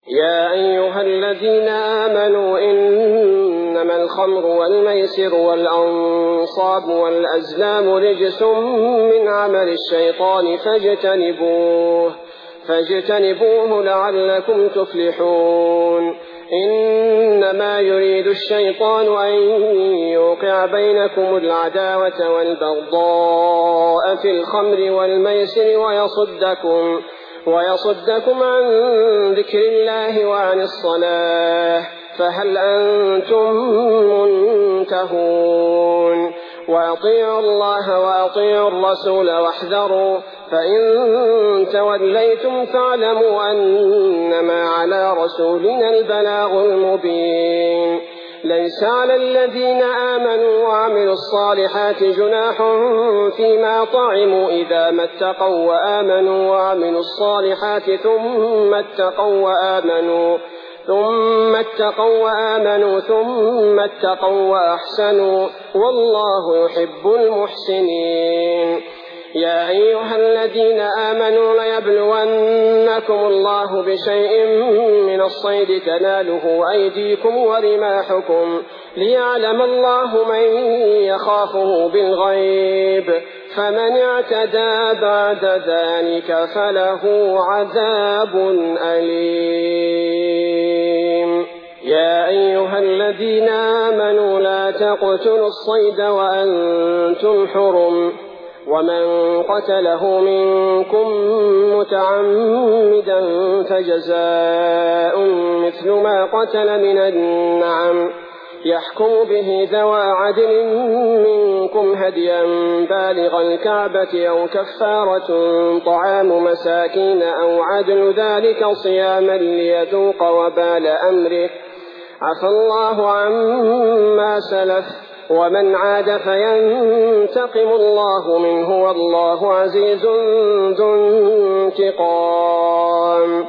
يا أيها الذين آمنوا إنما الخمر والميسر والأنصاب والأزلام رجس من عمل الشيطان فاجتنبوه لعلكم تفلحون. إنما يريد الشيطان أن يوقع بينكم العداوة والبغضاء في الخمر والميسر ويصدكم عن ذكر الله وعن الصلاة، فهل أنتم منتهون؟ وأطيعوا الله وأطيعوا الرسول واحذروا، فإن توليتم فاعلموا أنما على رسولنا البلاغ المبين. ليس على الذين آمنوا وعملوا الصالحات جناح فيما طعموا إذا ما اتقوا وآمنوا وعملوا الصالحات ثم اتقوا وأحسنوا، والله يحب المحسنين. يا أيها الذين آمنوا ليبلونكم الله بشيء من الصيد تناله أيديكم ورماحكم ليعلم الله من يخافه بالغيب، فمن اعتدى بعد ذلك فله عذاب أليم. يا أيها الذين آمنوا لا تقتلوا الصيد وأنتم حرم، ومن قتله منكم متعمدا فجزاء مثل ما قتل من النعم يحكم به ذوى عدل منكم هديا بالغ الكعبة أو كفارة طعام مساكين أو عدل ذلك صياما ليذوق وبال أمره، عفى الله عما سلف، ومن عاد فينتقم الله منه والله عزيز ذو انتقام.